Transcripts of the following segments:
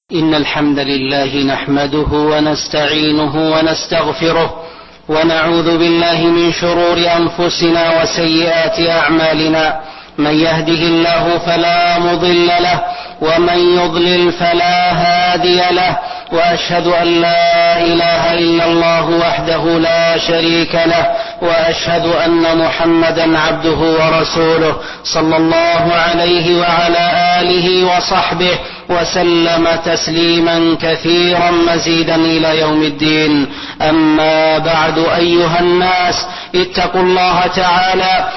إن الحمد لله نحمده ونستعينه ونستغفره ونعوذ بالله من شرور أنفسنا وسيئات أعمالنا. من يهده الله فلا مضل له ومن يضلل فلا هادي له، وأشهد أن لا إله إلا الله وحده لا شريك له، وأشهد أن محمدا عبده ورسوله صلى الله عليه وعلى آله وصحبه وسلم تسليما كثيرا مزيدا إلى يوم الدين. أما بعد، أيها الناس، اتقوا الله تعالى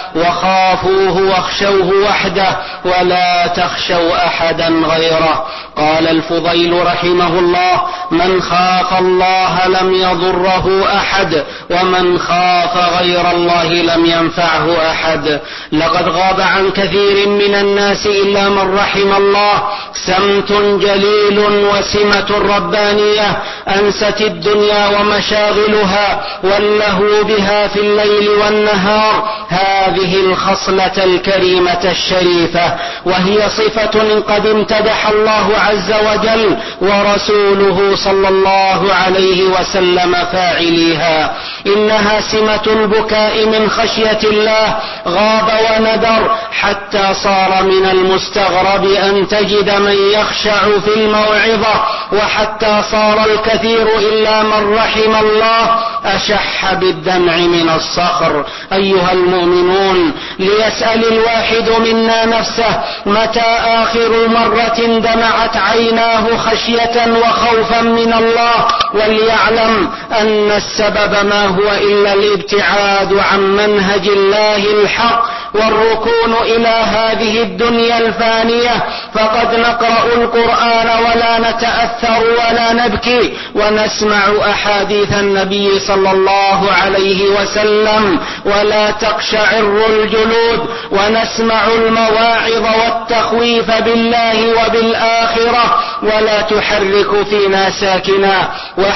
وخافوه واخشوه وحده ولا تخشوا أحدا غيره. قال الفضيل رحمه الله: من خاف الله لم يضره أحد، ومن خاف غير الله لم ينفعه أحد. لقد غاب عن كثير من الناس إلا من رحم الله سمت جليل وسمة ربانية أنست الدنيا ومشاغلها واللهو بها في الليل والنهار هذه الخصلة الكريمة الشريفة، وهي صفة قد امتدح الله عز وجل ورسوله صلى الله عليه وسلم فاعليها. إنها سمة البكاء من خشية الله، غاب وندر حتى صار من المستغرب أن تجد من يخشع في الموعظة، وحتى صار الكثير إلا من رحم الله أشح بالدمع من الصخر. أيها المؤمنون، ليسأل الواحد منا نفسه: متى آخر مرة دمعت عيناه خشية وخوفا من الله؟ وليعلم أن السبب ما هو إلا الابتعاد عن منهج الله الحق والركون إلى هذه الدنيا الفانية. فقد نقرأ القرآن ولا نتأثر ولا نبكي، ونسمع أحاديث النبي صلى الله عليه وسلم ولا تقشعر الجلود، ونسمع المواعظ والتخويف بالله وبالآخرة ولا تحرك فينا ساكنا.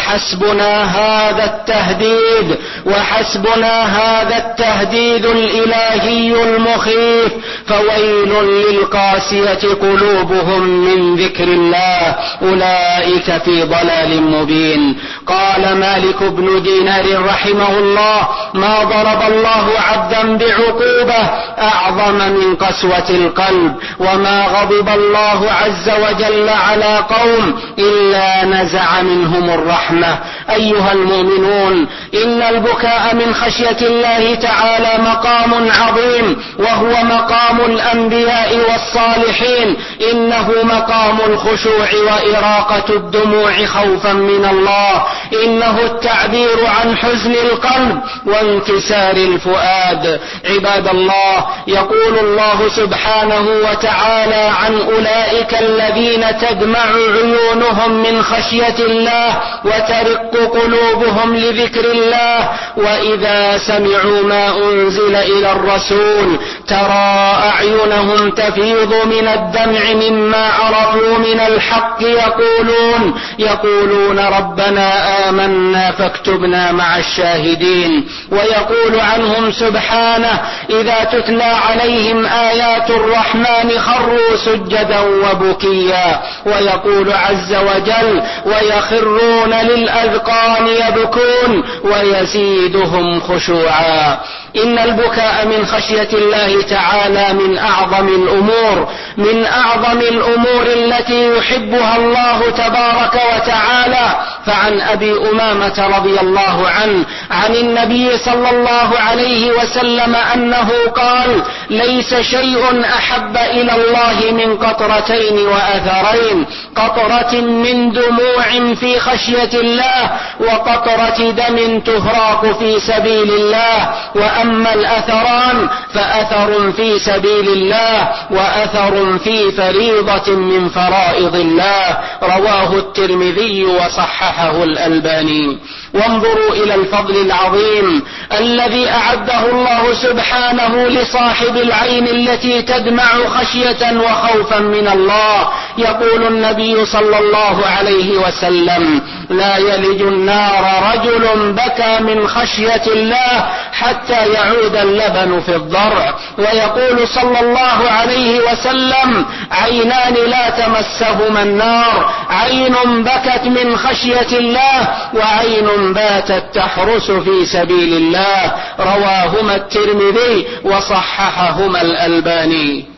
وحسبنا هذا التهديد الإلهي المخيف. فويل للقاسية قلوبهم من ذكر الله، أولئك في ضلال مبين. قال مالك بن دينار رحمه الله: ما ضرب الله عبدا بعقوبة أعظم من قسوة القلب، وما غضب الله عز وجل على قوم إلا نزع منهم الرحمة. أيها المؤمنون، إن البكاء من خشية الله تعالى مقام عظيم، وهو مقام الأنبياء والصالحين. إنه مقام الخشوع وإراقة الدموع خوفا من الله. إنه التعبير عن حزن القلب وانكسار الفؤاد. عباد الله، يقول الله سبحانه وتعالى عن أولئك الذين تدمع عيونهم من خشية الله وترق قلوبهم لذكر الله، وإذا سمعوا ما أنزل إلى الرسول ترى أعينهم تفيض من الدمع مما عرفوا من الحق، يقولون ربنا آمنا فاكتبنا مع الشاهدين. ويقول عنهم سبحانه: إذا تتلى عليهم آيات الرحمن خروا سجدا وبكيا. ويقول عز وجل: ويخرون للأذقان يبكون ويزيدهم خشوعا. إن البكاء من خشية الله تعالى من أعظم الأمور التي يحبها الله تبارك وتعالى. فعن أبي أمامة رضي الله عنه عن النبي صلى الله عليه وسلم أنه قال: ليس شيء أحب إلى الله من قطرتين وأثرين: قطرة من دموع في خشية الله، وقطرة دم تهراق في سبيل الله. وأما الأثران فأثر في سبيل الله وأثر في فريضة من فرائض الله. رواه الترمذي وصححه الألباني. وانظروا إلى الفضل العظيم الذي أعده الله سبحانه لصاحب العين التي تدمع خشية وخوفا من الله. يقول النبي صلى الله عليه وسلم: لا يلج النار رجل بكى من خشية الله حتى يعود اللبن في الضرع. ويقول صلى الله عليه وسلم: عينان لا تمسهما النار، عين بكت من خشية الله وعين باتت تحرس في سبيل الله، رواهما الترمذي وصححهما الألباني.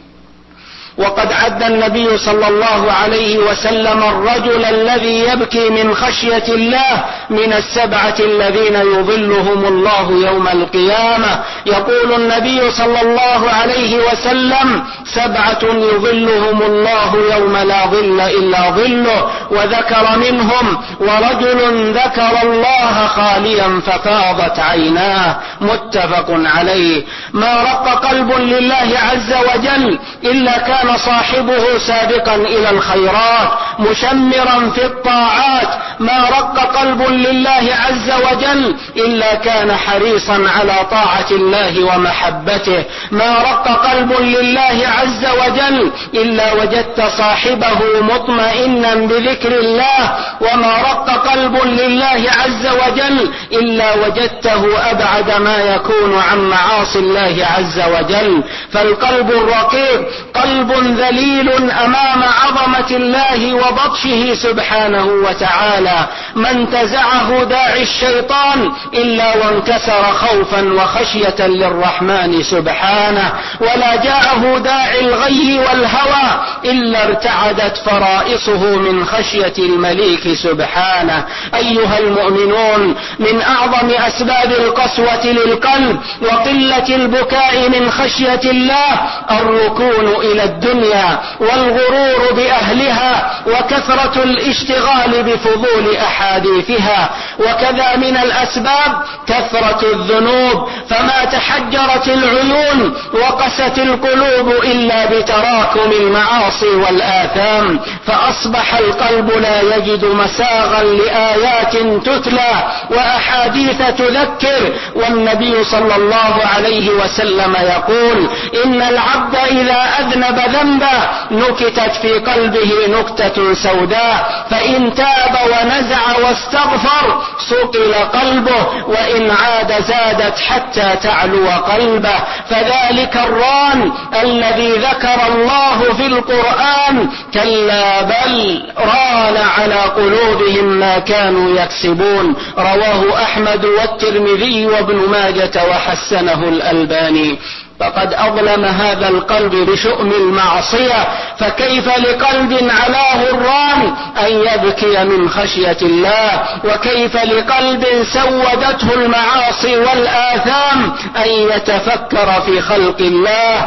وقد عد النبي صلى الله عليه وسلم الرجل الذي يبكي من خشية الله من 7 الذين يظلهم الله يوم القيامة. يقول النبي صلى الله عليه وسلم: 7 يظلهم الله يوم لا ظل إلا ظله، وذكر منهم: ورجل ذكر الله خاليا ففاضت عيناه، متفق عليه. ما رق قلب لله عز وجل إلا كان صاحبه سابقا إلى الخيرات مشمرا في الطاعات. ما رق قلب لله عز وجل إلا كان حريصا على طاعة الله ومحبته. ما رق قلب لله عز وجل إلا وجدت صاحبه مطمئنا بذكر الله. وما رق قلب لله عز وجل إلا وجدته أبعد ما يكون عن معاصي الله عز وجل. فالقلب الرقيق قلب ذليل أمام عظمة الله وبطشه سبحانه وتعالى. ما انتزعه داعي الشيطان إلا وانكسر خوفا وخشية للرحمن سبحانه، ولا جاءه داعي الغي والهوى إلا ارتعدت فرائصه من خشية المليك سبحانه. أيها المؤمنون، من أعظم أسباب القسوة للقلب وقلة البكاء من خشية الله الركون إلى الدنيا والغرور بأهلها وكثرة الاشتغال بفضول أحاديثها. وكذا من الأسباب كثرة الذنوب، فما تحجرت العيون وقست القلوب إلا بتراكم المعاصي والآثام، فأصبح القلب لا يجد مساغا لآيات تتلى وأحاديث تذكر. والنبي صلى الله عليه وسلم يقول: إن العبد إذا أذنب ذنبا نكتت في قلبه نكتة سوداء، فإن تاب ونزع واستغفر صقل قلبه، وإن عاد زادت حتى تعلو قلبه. فذلك الران الذي ذكر الله في القرآن: كلا بل ران على قلوبهم ما كانوا يكسبون. رواه أحمد والترمذي وابن ماجة وحسنه الألباني. فقد أظلم هذا القلب بشؤم المعصية، فكيف لقلب علاه الران أن يبكي من خشية الله؟ وكيف لقلب سودته المعاصي والآثام أن يتفكر في خلق الله؟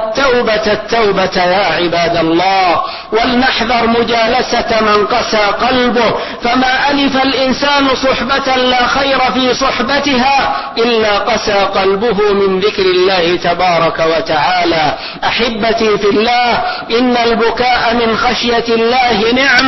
التوبة يا عباد الله، ولنحذر مجالسة من قسى قلبه، فما ألف الإنسان صحبة لا خير في صحبتها إلا قسى قلبه من ذكر الله تبارك وتعالى. أحبتي في الله، إن البكاء من خشية الله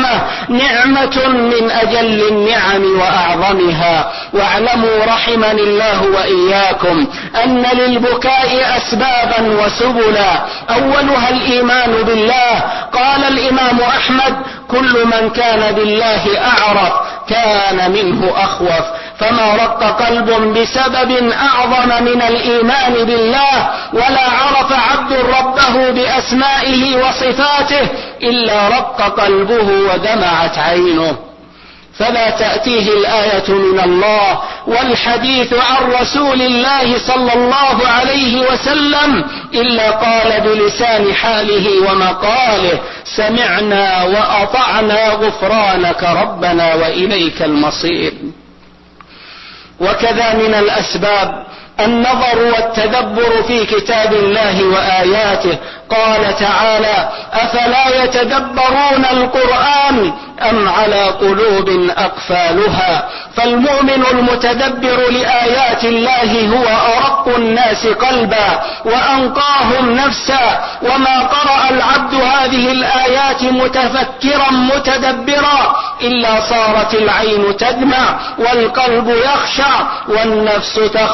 نعمة من أجل النعم وأعظمها. واعلموا رحمني الله وإياكم أن للبكاء أسبابا وسبلا، أولها الإيمان بالله. قال الإمام أحمد: كل من كان بالله أعرف كان منه أخوف. فما رق قلب بسبب أعظم من الإيمان بالله ولا عرف عبد ربه بأسمائه وصفاته إلا رق قلبه ودمعت عينه. فلا تأتيه الآية من الله والحديث عن رسول الله صلى الله عليه وسلم إلا قال بلسان حاله ومقاله: سمعنا وأطعنا غفرانك ربنا وإليك المصير. وكذا من الأسباب النظر والتدبر في كتاب الله وآياته. قال تعالى: أفلا يتدبرون القرآن أم على قلوب أقفالها؟ فالمؤمن المتدبر لآيات الله هو أرق الناس قلبا وأنقاهم نفسا. وما قرأ العبد هذه الآيات متفكرا متدبرا إلا صارت العين تدمع والقلب يخشع والنفس تخضع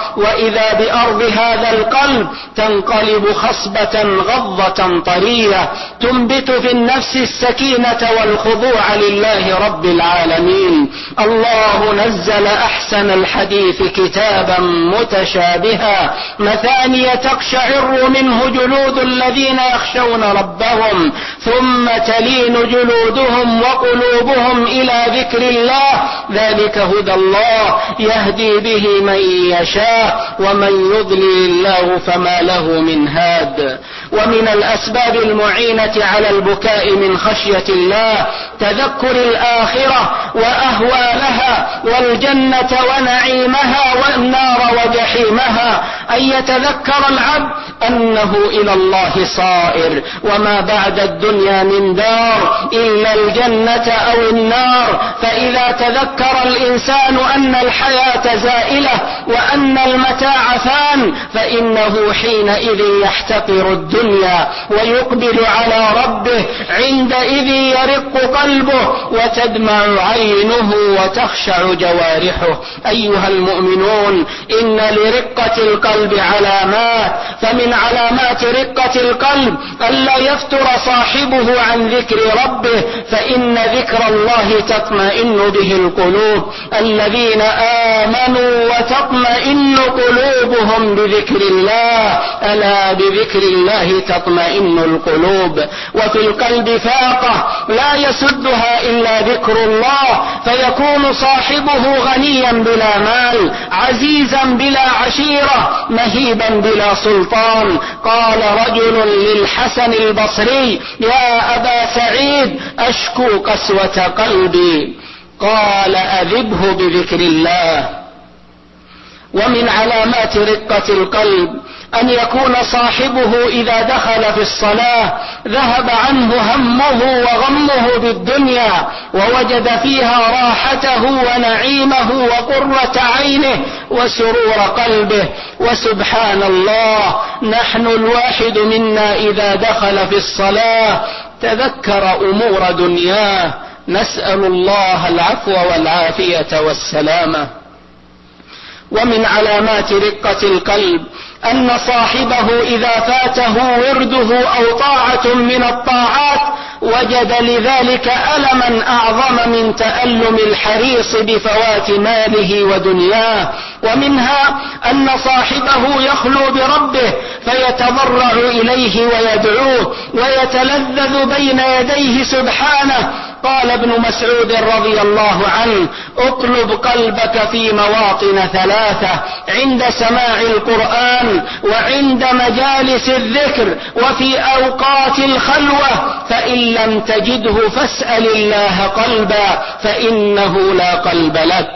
وإذا بأرض هذا القلب تنقلب خصبة غضة طرية تنبت في النفس السكينة والخضوع لله رب العالمين. الله نزل أحسن الحديث كتابا متشابها مثانية تقشعر منه جلود الذين يخشون ربهم ثم تلين جلودهم وقلوبهم إلى ذكر الله ذلك هدى الله يهدي به من يشاء ومن يضلل الله فما له من هاد. ومن الأسباب المعينة على البكاء من خشية الله تذكر الآخرة وأهوالها والجنة ونعيمها والنار وجحيمها، أن يتذكر العبد أنه إلى الله صائر وما بعد الدنيا من دار إلا الجنة أو النار. فإذا تذكر الإنسان أن الحياة زائلة وأن المتاع فان فإنه حينئذ يحتقر الدنيا ويقبل على ربه، عندئذ يرق قلبه وتدمع عينه وتخشع جوارحه. أيها المؤمنون، إن لرقة القلب علامات، فمن علامات رقة القلب ألا يفتر صاحبه عن ذكر ربه، فإن ذكر الله تطمئن به القلوب. الذين آمنوا وتطمئن قلوبهم بذكر الله، ألا بذكر الله تطمئن القلوب. وفي القلب فاقة لا يسدها إلا ذكر الله، فيكون صاحبه غنيا بلا مال، عزيزا بلا عشيرة، مهيبا بلا سلطان. قال رجل للحسن البصري: يا أبا سعيد أشكو قسوة قلبي. قال: أذبه بذكر الله. ومن علامات رقة القلب أن يكون صاحبه إذا دخل في الصلاة ذهب عنه همه وغمه بالدنيا ووجد فيها راحته ونعيمه وقرة عينه وسرور قلبه. وسبحان الله، نحن الواحد منا إذا دخل في الصلاة تذكر أمور دنياه، نسأل الله العفو والعافية والسلامة. ومن علامات رقة القلب أن صاحبه إذا فاته ورده أو طاعة من الطاعات وجد لذلك ألما أعظم من تألم الحريص بفوات ماله ودنياه. ومنها أن صاحبه يخلو بربه فيتضرع إليه ويدعوه ويتلذذ بين يديه سبحانه. قال ابن مسعود رضي الله عنه: اطلب قلبك في مواطن ثلاثة: عند سماع القرآن، وعند مجالس الذكر، وفي أوقات الخلوة، فإن لم تجده فاسأل الله قلبا فإنه لا قلب لك.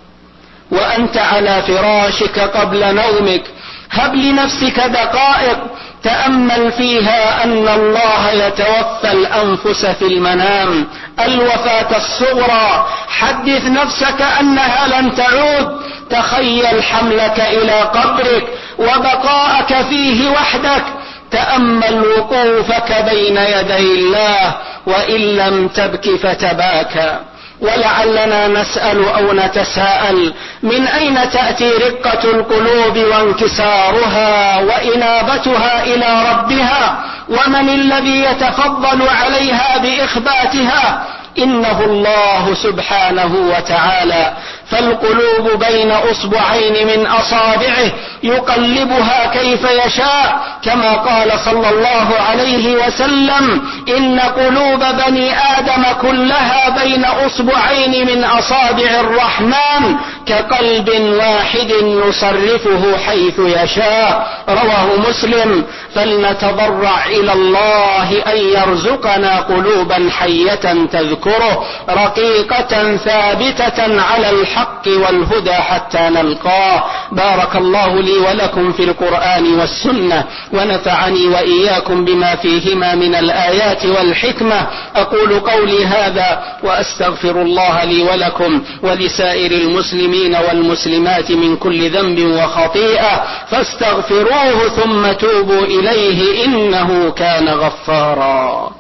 وأنت على فراشك قبل نومك هب لنفسك دقائق تأمل فيها أن الله يتوفى الأنفس في المنام الوفاة الصغرى. حدث نفسك أنها لن تعود. تخيل حملك إلى قبرك وبقاءك فيه وحدك. تأمل وقوفك بين يدي الله، وإن لم تبك فتباكى. ولعلنا نسأل أو نتساءل: من أين تأتي رقة القلوب وانكسارها وإنابتها إلى ربها؟ ومن الذي يتفضل عليها بإخباتها؟ إنه الله سبحانه وتعالى. فالقلوب بين أصبعين من أصابعه يقلبها كيف يشاء، كما قال صلى الله عليه وسلم: إن قلوب بني آدم كلها بين أصبعين من أصابع الرحمن كقلب واحد يصرفه حيث يشاء. رواه مسلم. فلنتضرع إلى الله أن يرزقنا قلوبا حية تذكره، رقيقة ثابتة على الحق والهدى حتى نلقاه. بارك الله لي ولكم في القرآن والسنة، ونفعني وإياكم بما فيهما من الآيات والحكمة. أقول قولي هذا وأستغفر الله لي ولكم ولسائر المسلمين والمسلمات من كل ذنب وخطيئة، فاستغفروه ثم توبوا إليه إنه كان غفارا.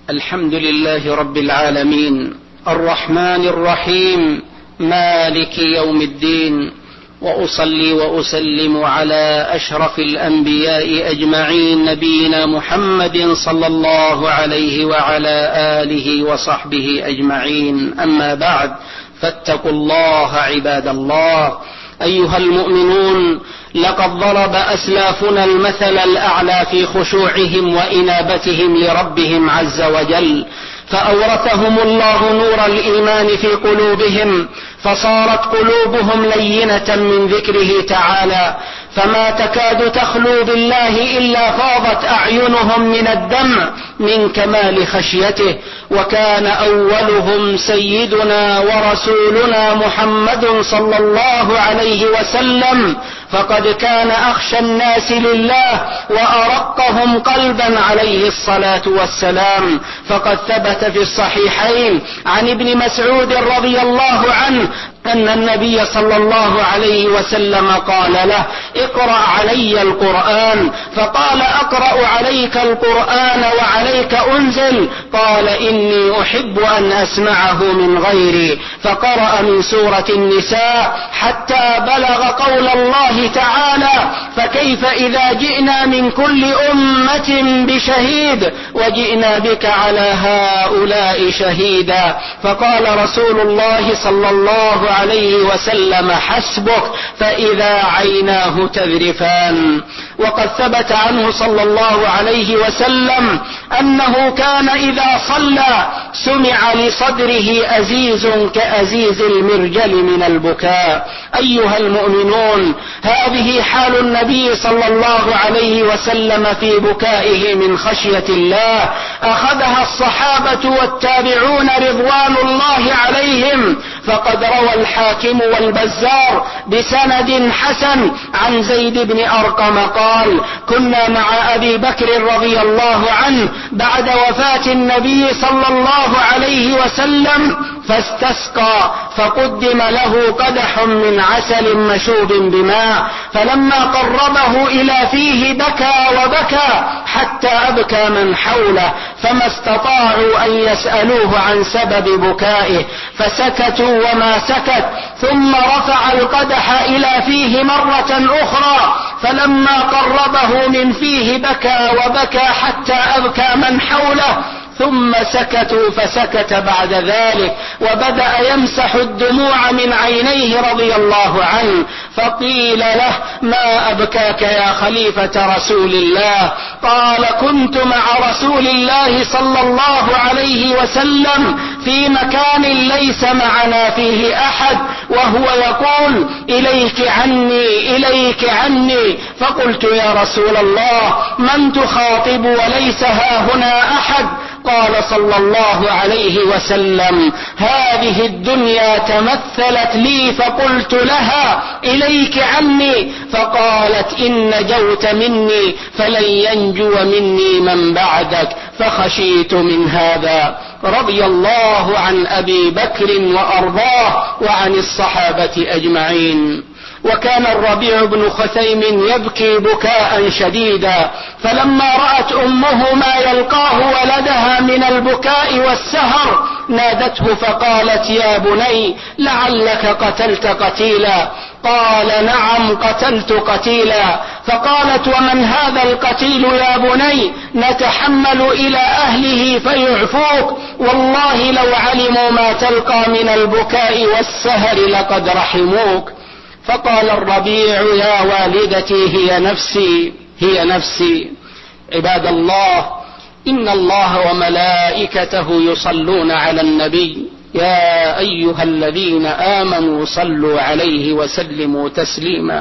الحمد لله رب العالمين الرحمن الرحيم مالك يوم الدين، وأصلي وأسلم على أشرف الأنبياء أجمعين نبينا محمد صلى الله عليه وعلى آله وصحبه أجمعين. أما بعد، فاتقوا الله عباد الله. أيها المؤمنون، لقد ضرب أسلافنا المثل الأعلى في خشوعهم وإنابتهم لربهم عز وجل، فأورثهم الله نور الإيمان في قلوبهم، فصارت قلوبهم لينة من ذكره تعالى، فما تكاد تخلو بالله إلا فاضت أعينهم من الدمع من كمال خشيته. وكان أولهم سيدنا ورسولنا محمد صلى الله عليه وسلم، فقد كان أخشى الناس لله وأرقهم قلبا عليه الصلاة والسلام، فقد ثبت في الصحيحين عن ابن مسعود رضي الله عنه أن النبي صلى الله عليه وسلم قال له: اقرأ علي القرآن، فقال: أقرأ عليك القرآن وعليك أنزل؟ قال: إني أحب أن أسمعه من غيري، فقرأ من سورة النساء حتى بلغ قول الله تعالى: فكيف إذا جئنا من كل أمة بشهيد وجئنا بك على هؤلاء شهيدا. فقال رسول الله صلى الله عليه وسلم: حسبك، فإذا عيناه تذرفان. وقد ثبت عنه صلى الله عليه وسلم أنه كان إذا صلى سمع لصدره أزيز كأزيز المرجل من البكاء. أيها المؤمنون، هذه حال النبي صلى الله عليه وسلم في بكائه من خشية الله، أخذها الصحابة والتابعون رضوان الله عليهم. فقد روى الحاكم والبزار بسند حسن عن زيد بن أرقم قال: كنا مع أبي بكر رضي الله عنه بعد وفاة النبي صلى الله عليه وسلم، فاستسقى، فقدم له قدح من عسل مشوب بماء، فلما قربه إلى فيه بكى وبكى حتى أبكى من حوله، فما استطاعوا أن يسألوه عن سبب بكائه، فسكتوا وما سكت، ثم رفع القدح إلى فيه مرة أخرى، فلما قربه من فيه بكى وبكى حتى أبكى من حوله، ثم سكتوا، فسكت بعد ذلك وبدأ يمسح الدموع من عينيه رضي الله عنه. فقيل له: ما أبكاك يا خليفة رسول الله؟ قال: كنت مع رسول الله صلى الله عليه وسلم في مكان ليس معنا فيه أحد، وهو يقول: إليك عني إليك عني. فقلت: يا رسول الله، من تخاطب وليس هاهنا أحد؟ قال صلى الله عليه وسلم: هذه الدنيا تمثلت لي، فقلت لها: إليك عني، فقالت: إن نجوت مني فلن ينجو مني من بعدك، فخشيت من هذا. رضي الله عن أبي بكر وأرضاه وعن الصحابة أجمعين. وكان الربيع بن خثيم يبكي بكاء شديدا، فلما رأت أمه ما يلقاه ولدها من البكاء والسهر نادته فقالت: يا بني، لعلك قتلت قتيلا. قال: نعم، قتلت قتيلا. فقالت: ومن هذا القتيل يا بني؟ نتحمل إلى أهله فيعفوك، والله لو علموا ما تلقى من البكاء والسهر لقد رحموك. فقال الربيع: يا والدتي، هي نفسي هي نفسي. عباد الله، إن الله وملائكته يصلون على النبي، يا أيها الذين آمنوا صلوا عليه وسلموا تسليما.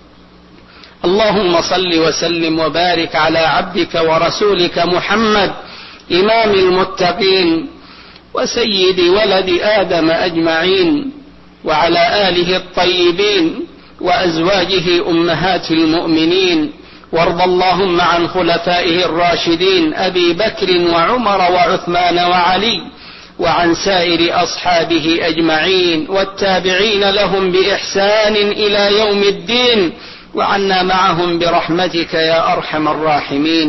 اللهم صل وسلم وبارك على عبدك ورسولك محمد، إمام المتقين وسيد ولد آدم أجمعين، وعلى آله الطيبين وأزواجه أمهات المؤمنين. وارض اللهم عن خلفائه الراشدين أبي بكر وعمر وعثمان وعلي، وعن سائر أصحابه أجمعين والتابعين لهم بإحسان إلى يوم الدين، وعنا معهم برحمتك يا أرحم الراحمين.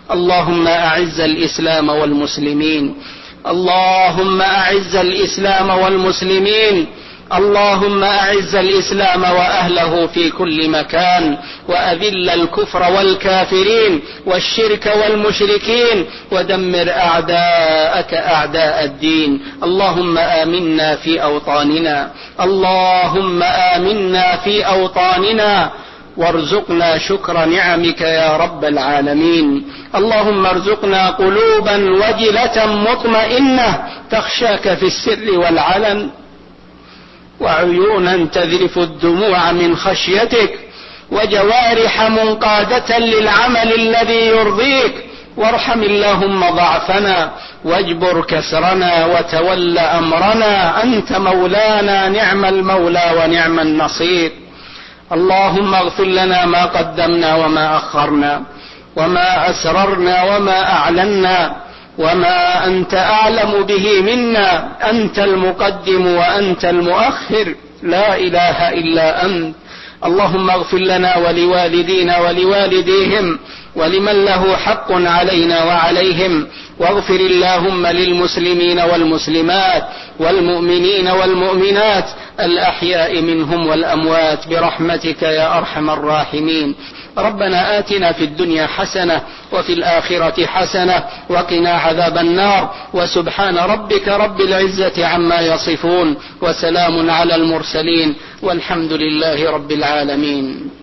اللهم أعز الإسلام والمسلمين، اللهم أعز الإسلام والمسلمين، اللهم أعز الإسلام وأهله في كل مكان، وأذل الكفر والكافرين والشرك والمشركين، ودمر أعداءك أعداء الدين. اللهم آمنا في أوطاننا، اللهم آمنا في أوطاننا، وارزقنا شكر نعمك يا رب العالمين. اللهم ارزقنا قلوبا وجلة مطمئنة تخشاك في السر والعلن، وعيونا تذرف الدموع من خشيتك، وجوارح منقادة للعمل الذي يرضيك. وارحم اللهم ضعفنا واجبر كسرنا وتول أمرنا، أنت مولانا نعم المولى ونعم النصير. اللهم اغفر لنا ما قدمنا وما أخرنا، وما أسررنا وما أعلنا، وما أنت أعلم به منا، أنت المقدم وأنت المؤخر، لا إله إلا أنت. اللهم اغفر لنا ولوالدينا ولوالديهم ولمن له حق علينا وعليهم، واغفر اللهم للمسلمين والمسلمات والمؤمنين والمؤمنات الأحياء منهم والأموات برحمتك يا أرحم الراحمين. ربنا آتنا في الدنيا حسنة وفي الآخرة حسنة وقنا عذاب النار. وسبحان ربك رب العزة عما يصفون، وسلام على المرسلين، والحمد لله رب العالمين.